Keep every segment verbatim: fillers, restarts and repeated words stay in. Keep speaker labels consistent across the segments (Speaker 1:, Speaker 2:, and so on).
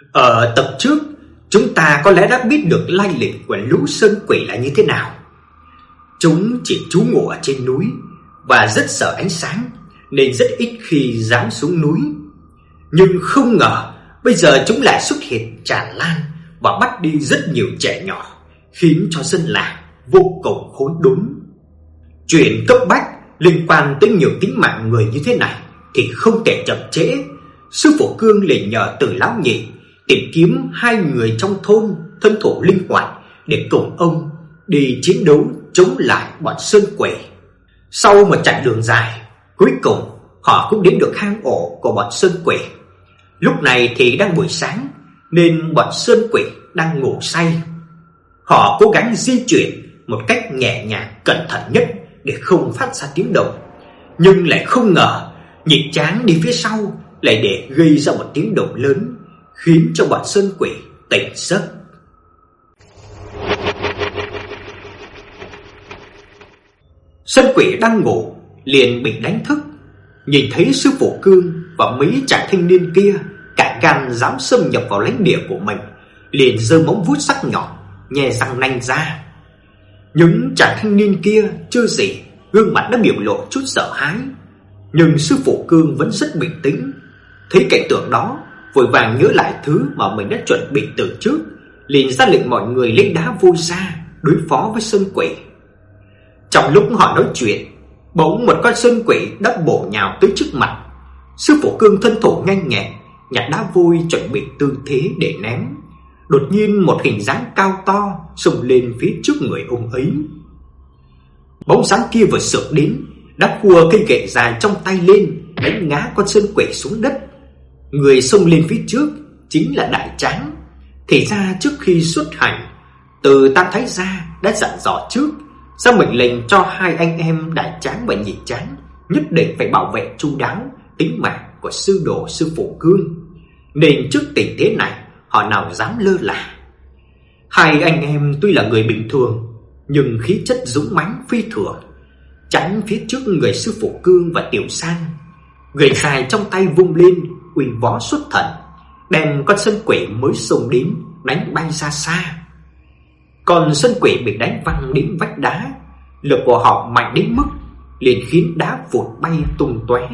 Speaker 1: Ở tập trước, chúng ta có lẽ đã biết được lai lịch của lũ sơn quỷ là như thế nào. Chúng chỉ trú ngụ ở trên núi và rất sợ ánh sáng, nên rất ít khi dám xuống núi. Nhưng không ngờ bây giờ chúng lại xuất hiện tràn lan và bắt đi rất nhiều trẻ nhỏ, khiến cho dân làng vô cùng hối đốn. Chuyện cấp bách liên quan tới nhiều tính mạng người như thế này thì không thể chậm trễ. Sư phụ Cương liền nhờ Từ lão nhị tìm kiếm hai người trong thôn thân thủ linh hoạt để cùng ông đi chiến đấu chống lại bọn sơn quỷ. Sau một chặng đường dài, cuối cùng họ cũng đến được hang ổ của bọn sơn quỷ. Lúc này thì đang buổi sáng, nên bọn sơn quỷ đang ngủ say. Họ cố gắng di chuyển một cách nhẹ nhàng cẩn thận nhất để không phát ra tiếng động, nhưng lại không ngờ Nhị Tráng đi phía sau lại để gây ra một tiếng động lớn, khiến cho bọn sơn quỷ tỉnh giấc. Sơn quỷ đang ngủ liền bị đánh thức, nhìn thấy sư phụ Cương và mấy chàng thanh niên kia cả gan dám xâm nhập vào lãnh địa của mình, liền giơ móng vuốt sắc nhọn nhè răng nanh ra. Những chàng thanh niên kia chưa gì gương mặt đã biểu lộ chút sợ hãi, nhưng sư phụ Cương vẫn rất bình tĩnh. Thấy cảnh tượng đó, vội vàng nhớ lại thứ mà mình đã chuẩn bị từ trước, liền ra lệnh mọi người lấy đá vôi ra đối phó với sơn quỷ. Trong lúc họ nói chuyện, bỗng một con sơn quỷ đã bổ nhào tới trước mặt. Sư phụ Cương thân thủ nhanh nhẹn nhặt đá vôi chuẩn bị tư thế để ném. Đột nhiên một hình dáng cao to xông lên phía trước người ông ấy. Bóng dáng kia vừa sượt đến, đã khua cây gậy dài trong tay lên, đánh ngã con sơn quỷ xuống đất. Người xông lên phía trước chính là Đại Tráng. Thì ra trước khi xuất hành, Từ Tam Thái gia đã dặn dò trước, ra mệnh lệnh cho hai anh em Đại Tráng và Nhị Tráng nhất định phải bảo vệ chu đáo tính mạng của sư đồ sư phụ Cương, nên trước tình thế này họ nào dám lơ là. Hai anh em tuy là người bình thường, nhưng khí chất dũng mãnh phi thường. Chắn phía trước người sư phụ Cương và Tiểu Sang, gậy dài trong tay vung lên, uy võ xuất thần, đem con sơn quỷ mới xông đến đánh bay ra xa. Còn sơn quỷ bị đánh văng đến vách đá, lực của họ mạnh đến mức liền khiến đá vụt bay tung tóe.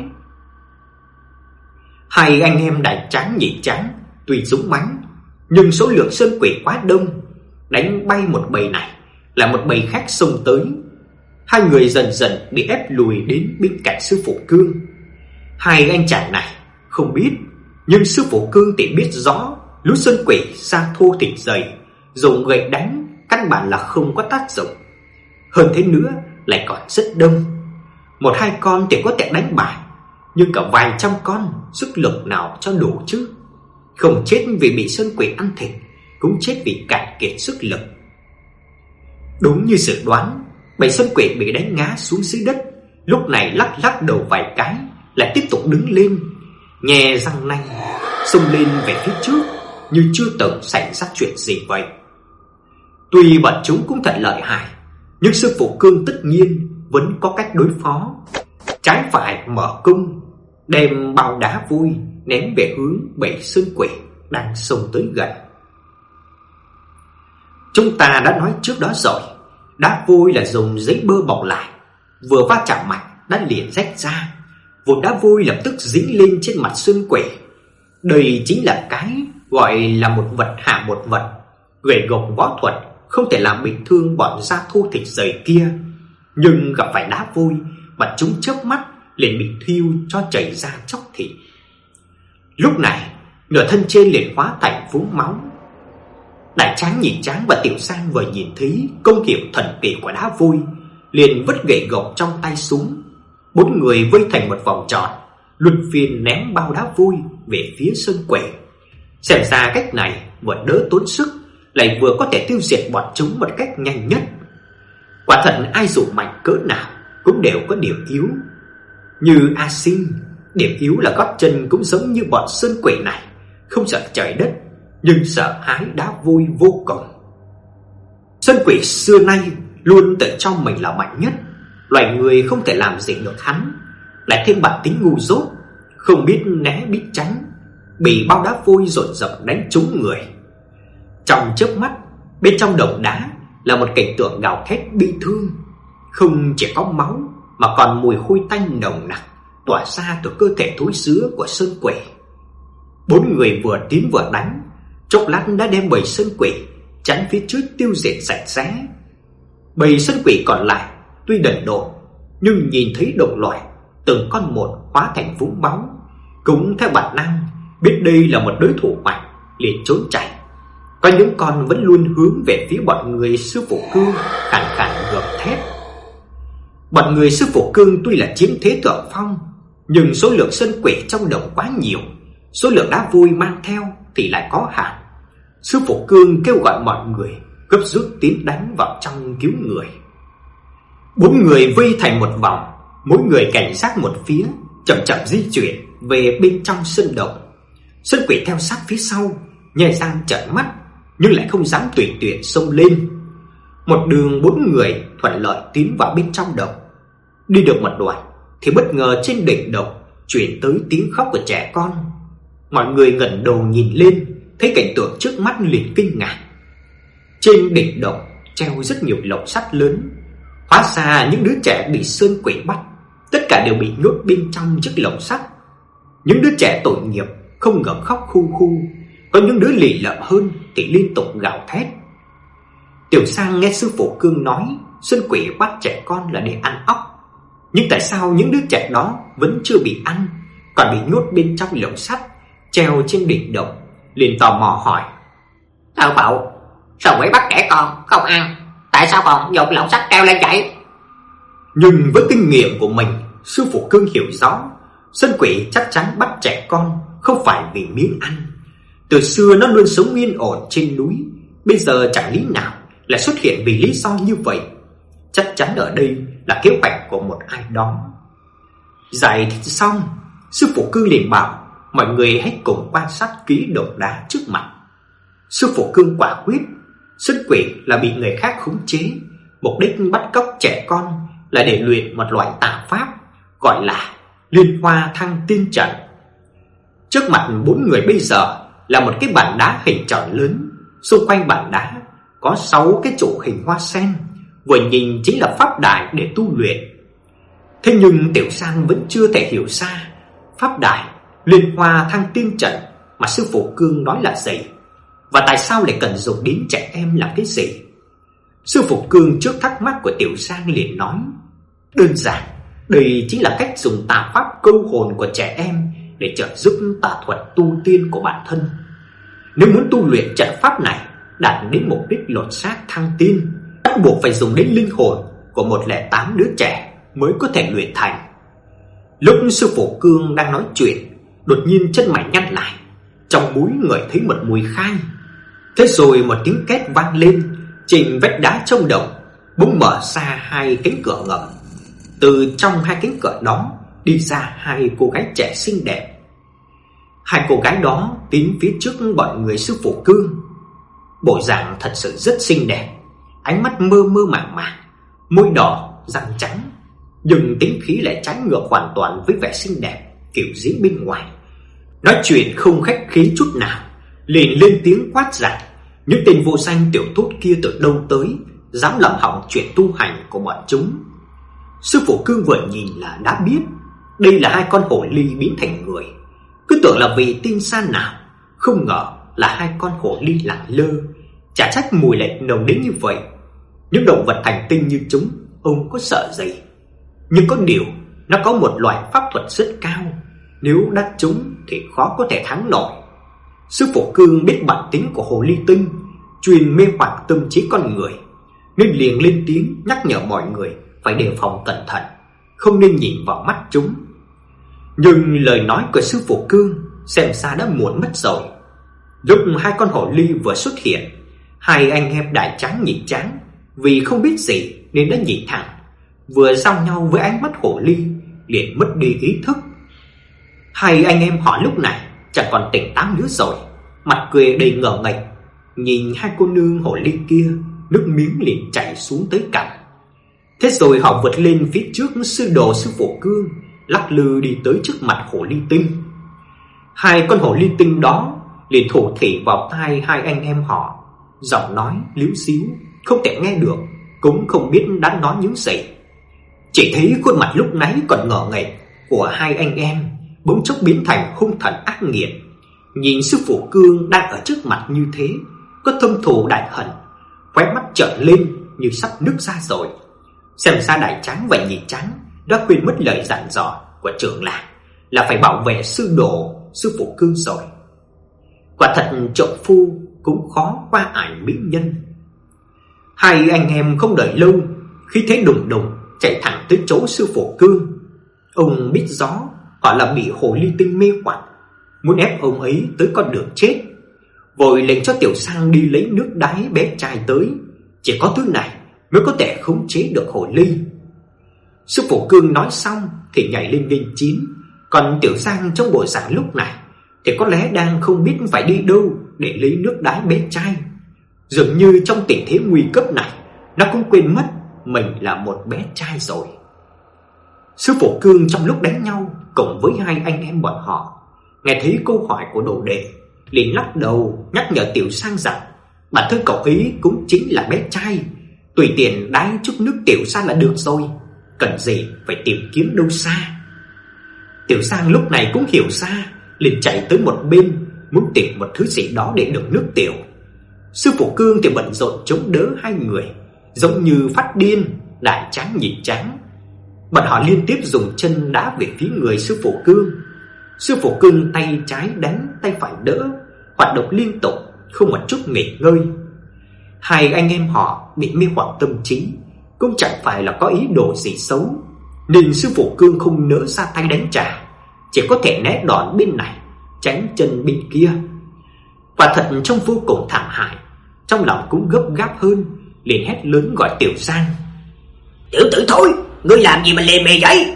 Speaker 1: Hai anh em Đại Tráng Nhị Tráng tuy dũng mãnh, nhưng số lượng sơn quỷ quá đông, đánh bay một bầy này là một bầy khác xông tới. Hai người dần dần bị ép lùi đến bên cạnh sư phụ Cương. Hai anh chàng này không biết, nhưng sư phụ Cương thì biết rõ lũ sơn quỷ da thô thịt dày, dùng gậy đánh căn bản là không có tác dụng. Hơn thế nữa lại còn rất đông. Một hai con thì có thể đánh bại, nhưng cả vài trăm con sức lực nào cho đủ chứ? Không chết vì bị sơn quỷ ăn thịt, cũng chết vì cạn kiệt sức lực. Đúng như dự đoán, bầy sơn quỷ bị đánh ngã xuống dưới đất, lúc này lắc lắc đầu vài cái, lại tiếp tục đứng lên, nhè răng nanh, xông lên về phía trước như chưa từng xảy ra chuyện gì vậy. Tuy bọn chúng cũng thật lợi hại, nhưng sư phụ Cương tất nhiên vẫn có cách đối phó. Trái phải mở cung, đem bao đá vôi ném về hướng bầy sơn quỷ đang xông tới gần. Chúng ta đã nói trước đó rồi, đá vôi là dùng giấy bơ bọc lại, vừa va chạm mạnh đã liền rách ra, vụn đá vôi lập tức dính lên trên mặt sơn quỷ. Đây chính là cái gọi là một vật hạ một vật. Gậy gộc võ thuật không thể làm bị thương bọn da thô thịt dày kia, nhưng gặp phải đá vôi, bọn chúng chớp mắt liền bị thiêu cho chảy ra chóc thịt. Lúc này, nửa thân trên liền hóa thành vũng máu. Đại Tráng Nhị Tráng và Tiểu Sang vừa nhìn thấy công hiệu thần kỳ của đá vôi, liền vứt gậy gộc trong tay xuống. Bốn người vây thành một vòng tròn, luân phiên ném bao đá vôi về phía sơn quỷ. Xem ra cách này vừa đỡ tốn sức, lại vừa có thể tiêu diệt bọn chúng một cách nhanh nhất. Quả thật ai dù mạnh cỡ nào cũng đều có điểm yếu. Như A Sinh, điểm yếu là gót chân cũng giống như bọn sơn quỷ này, không sợ trời đất, nhưng sợ hãi đá vôi vô cùng. Sơn quỷ xưa nay luôn tự cho mình là mạnh nhất, loài người không thể làm gì được hắn, lại thêm bản tính ngu dốt, không biết né biết tránh, bị bao đá vôi dồn dập đánh trúng người. Trong chớp mắt, bên trong động đá là một cảnh tượng gào thét bi thương. Không chỉ có máu mà còn mùi hôi tanh nồng nặc tỏa ra từ cơ thể thối rữa của sơn quỷ. Bốn người vừa tiến vừa đánh, chốc lát đã đem bầy sơn quỷ chắn phía trước tiêu diệt sạch sẽ. Bầy sơn quỷ còn lại tuy đần độn, nhưng nhìn thấy đồng loại từng con một hóa thành vũng máu, cũng theo bản năng biết đây là một đối thủ mạnh, liền trốn chạy. Có những con vẫn luôn hướng về phía bọn người sư phụ Cương, khàn khàn gầm thét. Bọn người sư phụ Cương tuy là chiếm thế thượng phong, nhưng số lượng sơn quỷ trong đồng quá nhiều, số lượng đá vôi mang theo thì lại có hạn. Sư phụ Cương kêu gọi mọi người gấp rút tiến đánh vào trong cứu người. Bốn người vây thành một vòng, mỗi người cảnh giác một phía, chậm chậm di chuyển về bên trong sơn động. Sơn quỷ theo sát phía sau, nhè răng trợn mắt, nhưng lại không dám tùy tiện xông lên. Một đường bốn người thuận lợi tiến vào bên trong động. Đi được một đoạn thì bất ngờ trên đỉnh động truyền tới tiếng khóc của trẻ con. Mọi người ngẩng đầu nhìn lên, thấy cảnh tượng trước mắt liền kinh ngạc. Trên đỉnh động treo rất nhiều lồng sắt lớn. Hóa ra những đứa trẻ bị sơn quỷ bắt, tất cả đều bị nhốt bên trong chiếc lồng sắt. Những đứa trẻ tội nghiệp không ngừng khóc khu khu, có những đứa lì lợm hơn thì liên tục gào thét. Tiểu Sang nghe sư phụ Cương nói sơn quỷ bắt trẻ con là để ăn óc, nhưng tại sao những đứa trẻ đó vẫn chưa bị ăn, còn bị nhốt bên trong lồng sắt treo trên đỉnh động, liền tò mò hỏi: "Tao bảo sao quỷ bắt trẻ con không ăn, tại sao còn dùng lồng sắt treo lên vậy?" Nhưng với kinh nghiệm của mình, sư phụ Cương hiểu rõ sơn quỷ chắc chắn bắt trẻ con không phải vì miếng ăn. Từ xưa nó luôn sống yên ổn trên núi, bây giờ chẳng lý nào lại xuất hiện vì lý do như vậy. Chắc chắn ở đây là kế hoạch của một ai đó. Giải thích xong, sư phụ Cương liền bảo mọi người hãy cùng quan sát kỹ động đá trước mặt. Sư phụ Cương quả quyết sơn quỷ là bị người khác khống chế, mục đích bắt cóc trẻ con là để luyện một loại tà pháp gọi là Liên Hoa Thăng Tiên Trận. Trước mặt bốn người bây giờ là một cái bàn đá hình tròn lớn, xung quanh bàn đá có sáu cái trụ hình hoa sen, vừa nhìn chính là pháp đài để tu luyện. Thế nhưng Tiểu Sang vẫn chưa thể hiểu ra pháp đài Liên Hoa Thăng Tiên Trận mà sư phụ Cương nói là gì, và tại sao lại cần dùng đến trẻ em làm cái gì. Sư phụ Cương trước thắc mắc của Tiểu Sang liền nói: đơn giản, đây chính là cách dùng tà pháp câu hồn của trẻ em để trợ giúp tà thuật tu tiên của bản thân. Nếu muốn tu luyện trận pháp này đạt đến mục đích lột xác thăng tiên, bắt buộc phải dùng đến linh hồn của một lẻ tám đứa trẻ mới có thể luyện thành. Lúc sư phụ Cương đang nói chuyện, đột nhiên chân mày nhăn lại, trong mũi ngửi thấy một mùi khai. Thế rồi một tiếng két vang lên, trên vách đá trong động bỗng mở ra hai cánh cửa ngầm. Từ trong hai cánh cửa đó đi ra hai cô gái trẻ xinh đẹp. Hai cô gái đó tiến phía trước bọn người sư phụ Cương. Bộ dạng thật sự rất xinh đẹp, ánh mắt mơ mơ màng màng, môi đỏ, răng trắng, nhưng tính khí lại trái ngược hoàn toàn với vẻ xinh đẹp kiểu diễn bên ngoài. Nói chuyện không khách khí chút nào, liền lên tiếng quát rằng những tên vô danh tiểu tốt kia từ đâu tới, dám làm hỏng chuyện tu hành của bọn chúng. Sư phụ Cương vừa nhìn là đã biết đây là hai con hổ ly biến thành người, cứ tưởng là vì tin san nào, không ngờ là hai con hổ ly lẳng lơ, chả trách mùi lại nồng đến như vậy. Những động vật thành tinh như chúng, ông có sợ gì? Nhưng có điều, nó có một loại pháp thuật rất cao, nếu đắc chúng thì khó có thể thắng nổi. Sư phụ Cương biết bản tính của hồ ly tinh, truyền mê hoặc tâm trí con người, nên liền lên tiếng nhắc nhở mọi người phải đề phòng cẩn thận, không nên nhìn vào mắt chúng. Nhưng lời nói của sư phụ Cương xem ra đã muộn mất rồi. Lúc hai con hổ ly vừa xuất hiện, hai anh em đại tráng nhị tráng vì không biết gì nên đã nhìn thẳng, vừa giao nhau với ánh mắt hổ ly liền mất đi ý thức. Hai anh em họ lúc này chẳng còn tỉnh táo nữa rồi, mặt cười đầy ngờ nghệch, nhìn hai cô nương hổ ly kia, nước miếng liền chảy xuống tới cằm. Thế rồi họ vượt lên phía trước sư đồ sư phụ Cương, lắc lư đi tới trước mặt hổ ly tinh. Hai con hồ ly tinh đó liền thủ thỉ vào tai hai anh em họ, giọng nói líu xíu, không thể nghe được, cũng không biết đã nói những gì. Chỉ thấy khuôn mặt lúc nãy còn ngờ nghệch của hai anh em bỗng chốc biến thành hung thần ác nghiệt. Nhìn sư phụ Cương đang ở trước mặt như thế, có thâm thù đại hận, khóe mắt trợn lên như sắp nứt ra rồi. Xem ra Đại Tráng và Nhị Tráng đã quên mất lời dặn dò của trưởng làng là phải bảo vệ sư đồ sư phụ Cương rồi. Quả thật trượng phu cũng khó qua ải mỹ nhân. Hai anh em không đợi lâu, khi thế đùng đùng chạy thẳng tới chỗ sư phụ Cương. Ông biết rõ họ là bị hồ ly tinh mê hoặc, muốn ép ông ấy tới con đường chết, vội lệnh cho Tiểu Sang đi lấy nước đái bé trai tới. Chỉ có thứ này mới có thể khống chế được hồ ly. Sư phụ Cương nói xong thì nhảy lên nghênh chín, còn Tiểu Sang trong bộ dạng lúc này thì có lẽ đang không biết phải đi đâu để lấy nước đái bé trai. Dường như trong tình thế nguy cấp này, nó cũng quên mất mình là một bé trai rồi. Sư phụ Cương trong lúc đánh nhau cùng với hai anh em bọn họ, nghe thấy câu hỏi của đồ đệ, liền lắc đầu nhắc nhở Tiểu Sang rằng bản thân cậu ấy cũng chính là bé trai, tùy tiện đái chút nước Tiểu Sang là được rồi, cần gì phải tìm kiếm đâu xa. Tiểu Sang lúc này cũng hiểu ra, liền chạy tới một bên muốn tìm một thứ gì đó để đựng nước tiểu. Sư phụ Cương thì bận rộn chống đỡ hai người, giống như phát điên. Đại Tráng Nhị Tráng, bọn họ liên tiếp dùng chân đá về phía người sư phụ Cương. Sư phụ Cương tay trái đánh, tay phải đỡ, hoạt động liên tục, không một chút nghỉ ngơi. Hai anh em họ bị mê hoặc tâm trí, cũng chẳng phải là có ý đồ gì xấu, nên sư phụ Cương không nỡ ra tay đánh trả, chỉ có thể né đòn bên này, tránh chân bên kia. Quả thật trông vô cùng thảm hại, trong lòng cũng gấp gáp hơn, liền hét lớn gọi Tiểu Sang. Tiểu tử thôi, ngươi làm gì mà lề mề vậy?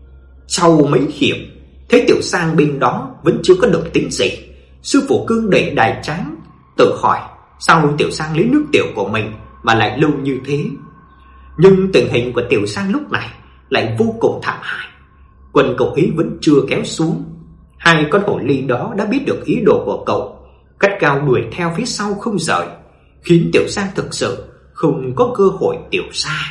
Speaker 1: Sau mấy hiệp, thấy Tiểu Sang bên đó vẫn chưa có động tĩnh gì, sư phụ Cương đẩy Đại Tráng, tự hỏi sao Tiểu Sang lấy nước tiểu của mình mà lại lâu như thế. Nhưng tình hình của Tiểu Sang lúc này lại vô cùng thảm hại. Quần cậu ấy vẫn chưa kéo xuống. Hai con hổ ly đó đã biết được ý đồ của cậu, gắt gao đuổi theo phía sau không rời, khiến Tiểu Sang thực sự không có cơ hội tiểu xa.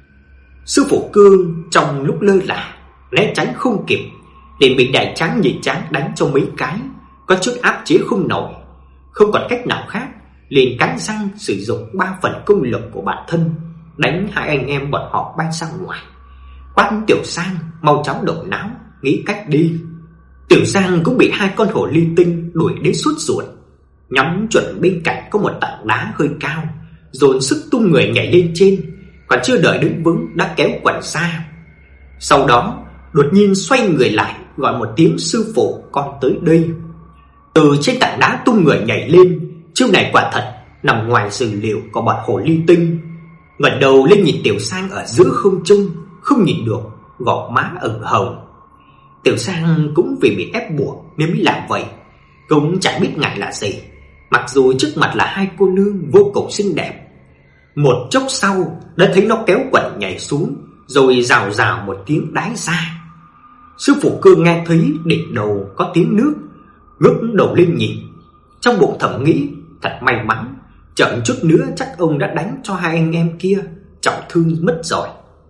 Speaker 1: Sư phụ Cương trong lúc lơ là né tránh không kịp, liền bị Đại Tráng Nhị Tráng đánh cho mấy cái, có chút áp chế không nổi. Không còn cách nào khác, liền cắn răng sử dụng ba phần công lực của bản thân, đánh hai anh em bọn họ bay ra ngoài, quát Tiểu Sang mau chóng động não, nghĩ cách đi. Tiểu Sang cũng bị hai con hổ ly tinh đuổi đến sốt ruột, nhắm chuẩn bên cạnh có một tảng đá hơi cao, dồn sức tung người nhảy lên trên, còn chưa đợi đứng vững đã kéo quần ra. Sau đó đột nhiên xoay người lại, gọi một tiếng sư phụ con tới đây. Từ trên tảng đá tung người nhảy lên, chiêu này quả thật nằm ngoài dự liệu của bọn hổ ly tinh. Ngẩng đầu lên nhìn Tiểu Sang ở giữa không trung, không nhìn được, gò má ửng hồng. Tiểu Sang cũng vì bị ép buộc nên mới làm vậy, cũng chẳng biết ngại là gì, mặc dù trước mặt là hai cô nương vô cùng xinh đẹp. Một chốc sau đã thấy nó kéo quần nhảy xuống, rồi rào rào một tiếng đái ra. Sư phụ Cương nghe thấy đỉnh đầu có tiếng nước, ngước đầu lên nhìn, trong bụng thầm nghĩ thật may mắn, chậm chút nữa chắc ông đã đánh cho hai anh em kia trọng thương mất rồi.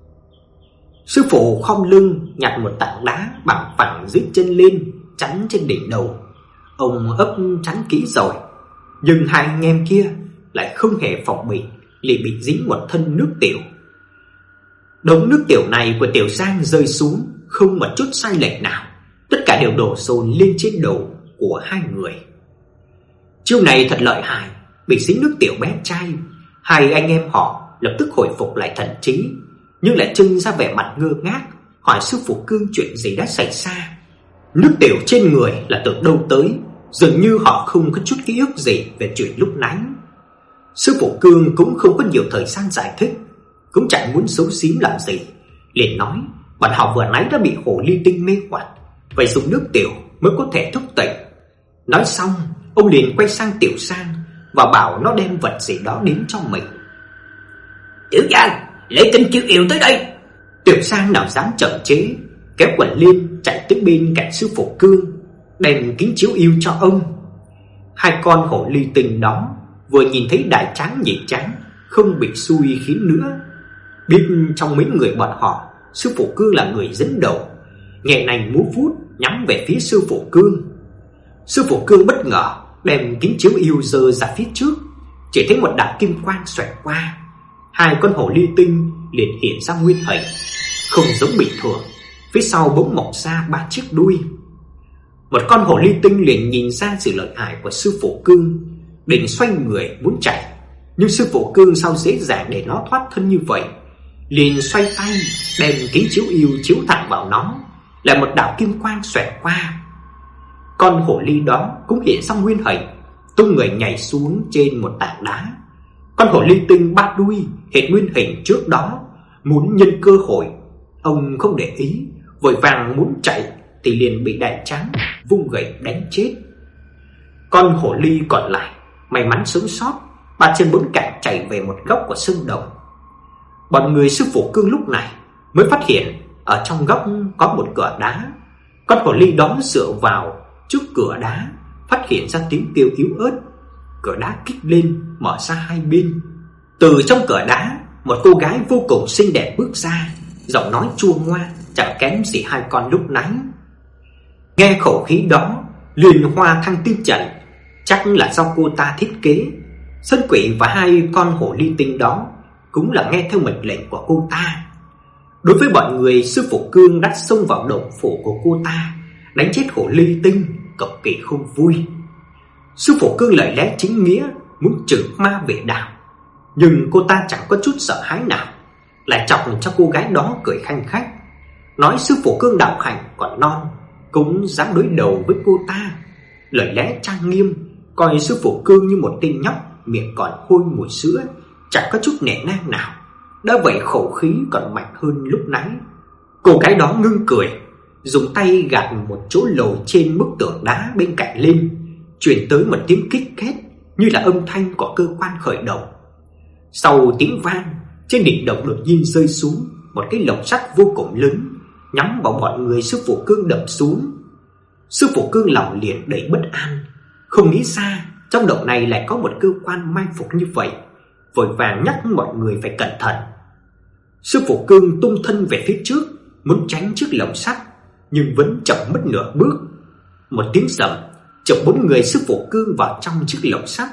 Speaker 1: Sư phụ khom lưng nhặt một tảng đá bằng phẳng dưới chân lên, chắn trên đỉnh đầu. Ông ấp chắn kỹ rồi, nhưng hai anh em kia lại không hề phòng bị, liền bị dính một thân nước tiểu. Đống nước tiểu này của Tiểu Sang rơi xuống không một chút sai lệch nào, tất cả đều đổ dồn lên trên đầu của hai người. Chiêu này thật lợi hại, bị dính nước tiểu bé trai, hai anh em họ lập tức hồi phục lại thần trí, nhưng lại trưng ra vẻ mặt ngơ ngác, hỏi sư phụ Cương chuyện gì đã xảy ra. Nước tiểu trên người là từ đâu tới, dường như họ không có chút ký ức gì về chuyện lúc nãy. Sư phụ Cương cũng không có nhiều thời gian giải thích, cũng chẳng muốn xấu xí làm gì, liền nói bọn họ vừa nãy đã bị hồ ly tinh mê hoặc, phải dùng nước tiểu mới có thể thức tỉnh. Nói xong, ông liền quay sang Tiểu Sang và bảo nó đem vật gì đó đến cho mình. Tiểu Sang, lấy tinh chiêu yêu tới đây. Tiểu Sang nào dám chậm chế, kéo quần lên chạy tới bên cạnh sư phụ Cương. đem kính chiếu yêu cho ông. Hai con hổ ly tinh đó vừa nhìn thấy Đại Tráng Nhị Tráng không bị xui khiến nữa, biết trong mấy người bọn họ, sư phụ Cương là người dẫn đầu, nhẹ nành múa vuốt nhắm về phía sư phụ Cương. Sư phụ Cương bất ngờ đem kính chiếu yêu giơ ra phía trước, chỉ thấy một đạo kim quang xoẹt qua, hai con hổ ly tinh liền hiện ra nguyên hình, không giống bình thường. Phía sau bỗng mọc ra ba chiếc đuôi. Một con hổ ly tinh liền nhìn ra sự lợi hại của sư phụ Cương, định xoay người muốn chạy, nhưng sư phụ Cương sao dễ dàng để nó thoát thân như vậy, liền xoay tay đem kính chiếu yêu chiếu thẳng vào nó, lại một đạo kim quang xoẹt qua. Con hổ ly đó cũng hiện ra nguyên hình, tung người nhảy xuống trên một tảng đá. Con hổ ly tinh ba đuôi hệt nguyên hình trước đó, muốn nhân cơ hội. Ông không để ý, vội vàng muốn chạy thì liền bị Đại Tráng vung gậy đánh chết. Con hổ ly còn lại may mắn sống sót, ba chân bốn cẳng chạy về một góc của sân đồng. Bọn người sư phụ Cương lúc này mới phát hiện ở trong góc có một cửa đá. Con hổ ly đó dựa vào trước cửa đá, phát hiện ra tiếng kêu yếu ớt. Cửa đá kích lên, mở ra hai bên. Từ trong cửa đá, một cô gái vô cùng xinh đẹp bước ra, giọng nói chua ngoa chẳng kém gì hai con lúc nãy. Nghe khẩu khí đó, Liên Hoa Thăng Tiên Trận chắc là do cô ta thiết kế. Sơn Quỷ và hai con hổ ly tinh đó cũng là nghe theo mệnh lệnh của cô ta. Đối với bọn người, sư phụ Cương đã xông vào động phủ của cô ta, đánh chết hổ ly tinh, cực kỳ không vui. Sư phụ Cương lời lẽ chính nghĩa muốn trừ ma về đạo, nhưng cô ta chẳng có chút sợ hãi nào, lại chọc cho cô gái đó cười khanh khách, nói sư phụ Cương đạo hành còn non cũng dám đối đầu với cô ta. Lời lẽ trang nghiêm, coi sư phụ Cương như một tên nhóc miệng còn hôi mùi sữa, chẳng có chút nể nang nào. Đã vậy khẩu khí còn mạnh hơn lúc nãy. Cô gái đó ngưng cười, dùng tay gạt một chỗ lồi trên bức tường đá bên cạnh lên, truyền tới một tiếng kích két như là âm thanh của cơ quan khởi động. Sau tiếng vang, trên đỉnh động đột nhiên rơi xuống một cái lồng sắt vô cùng lớn, nhắm vào bọn người sư phụ Cương đập xuống. Sư phụ Cương lòng liền đầy bất an, không nghĩ ra trong động này lại có một cơ quan mai phục như vậy, vội vàng nhắc mọi người phải cẩn thận. Sư phụ Cương tung thân về phía trước, muốn tránh chiếc lồng sắt, nhưng vẫn chậm mất nửa bước. Một tiếng sầm chộp bốn người sư phụ Cương vào trong chiếc lồng sắt.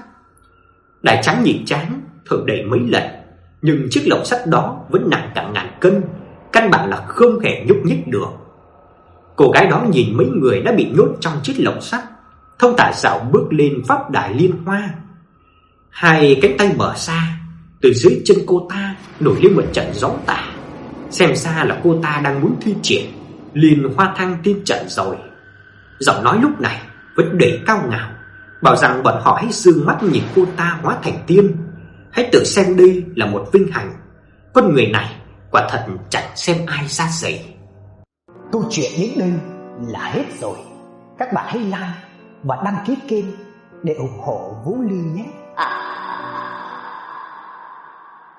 Speaker 1: Đại Tráng Nhị Tráng thở đầy mấy lần, nhưng chiếc lồng sắt đó vẫn nặng cả ngàn cân, căn bản là không hề nhúc nhích được. Cô gái đó nhìn mấy người đã bị nhốt trong chiếc lồng sắt, thông thả dạo bước lên pháp đài liên hoa. Hai cánh tay mở ra, từ dưới chân cô ta nổi lên một trận gió tả. Xem ra là cô ta đang muốn thi triển Liên Hoa Thăng Tiên Trận rồi. Giọng nói lúc này vẫn đầy cao ngạo, bảo rằng bọn họ hãy dương mắt nhìn cô ta hóa thành tiên, hãy tự xem đây là một vinh hạnh. Con người này quả thật chẳng xem ai ra gì.
Speaker 2: Câu chuyện đến đây là hết rồi. Các bạn hãy like và đăng ký kênh để ủng hộ Vũ Ly nhé.